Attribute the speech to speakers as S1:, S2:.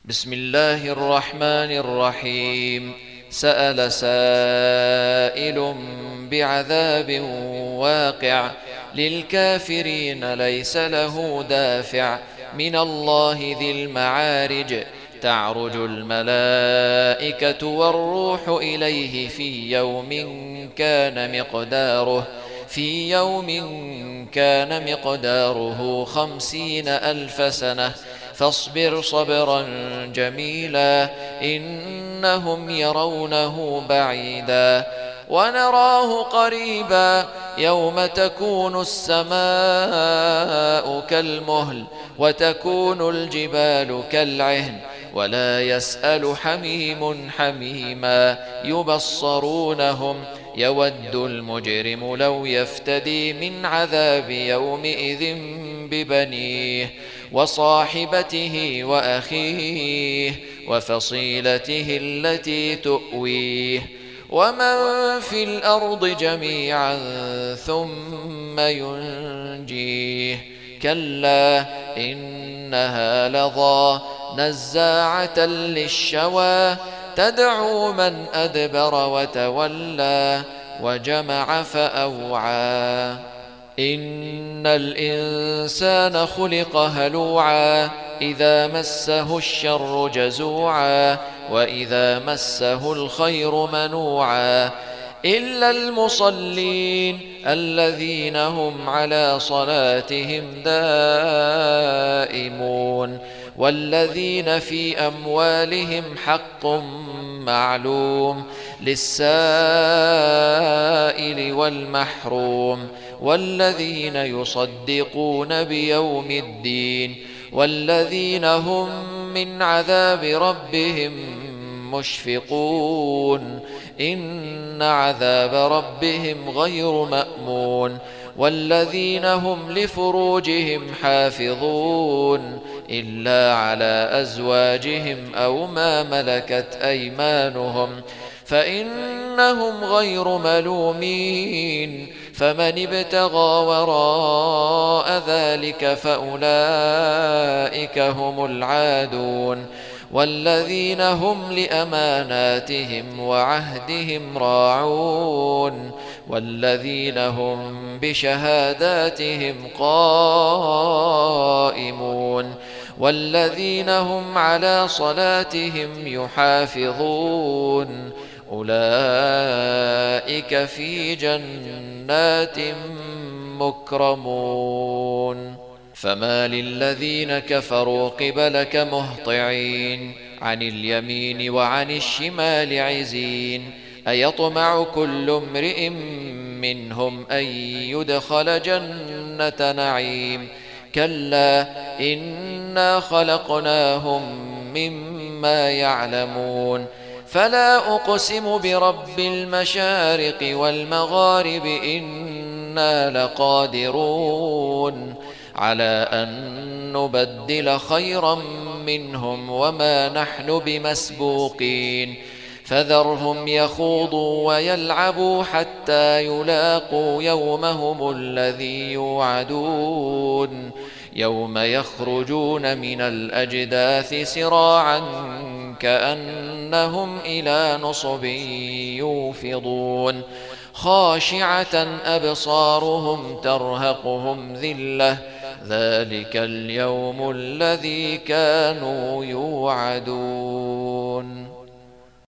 S1: بسم الله الرحمن الرحيم. سأل سائل بعذاب واقع للكافرين ليس له دافع من الله ذي المعارج. تعرج الملائكة والروح إليه في يوم كان مقداره 50,000 سنة فاصبر صبرا جميلا إنهم يرونه بعيدا ونراه قريبا يوم تكون السماء كالمهل وتكون الجبال كالعهن ولا يسأل حميم حميما يبصرونهم يود المجرم لو يفتدي من عذاب يومئذ ببنيه وصاحبته وأخيه وفصيلته التي تؤويه ومن في الأرض جميعا ثم ينجيه كلا إنها لظى نزاعة للشوى تدعو من أدبر وتولى وجمع فأوعى إن الإنسان خلق هلوعا إذا مسه الشر جزوعا وإذا مسه الخير منوعا إلا المصلين الذين هم على صلاتهم دائمون والذين في أموالهم حق معلوم للسائل والمحروم والذين يصدقون بيوم الدين والذين هم من عذاب ربهم مشفقون إن عذاب ربهم غير مأمون والذين هم لفروجهم حافظون إلا على أزواجهم أو ما ملكت أيمانهم فإنهم غير ملومين فمن ابتغى وراء ذلك فأولئك هم العادون والذين هم لأماناتهم وعهدهم راعون والذين هم بشهاداتهم قائمون والذين هم على صلاتهم يحافظون أولئك في جنات مكرمون فما للذين كفروا قبلك مهطعين عن اليمين وعن الشمال عزين أيطمع كل امرئ منهم أن يدخل جنة نعيم كلا إنا خلقناهم مما يعلمون فلا أقسم برب المشارق والمغارب إنا لقادرون على أن نبدل خيرا منهم وما نحن بمسبوقين فذرهم يخوضوا ويلعبوا حتى يلاقوا يومهم الذي يوعدون يوم يخرجون من الأجداث سراعا كأنهم إلى نصب يوفضون خاشعة أبصارهم ترهقهم ذلة ذلك اليوم الذي كانوا يوعدون.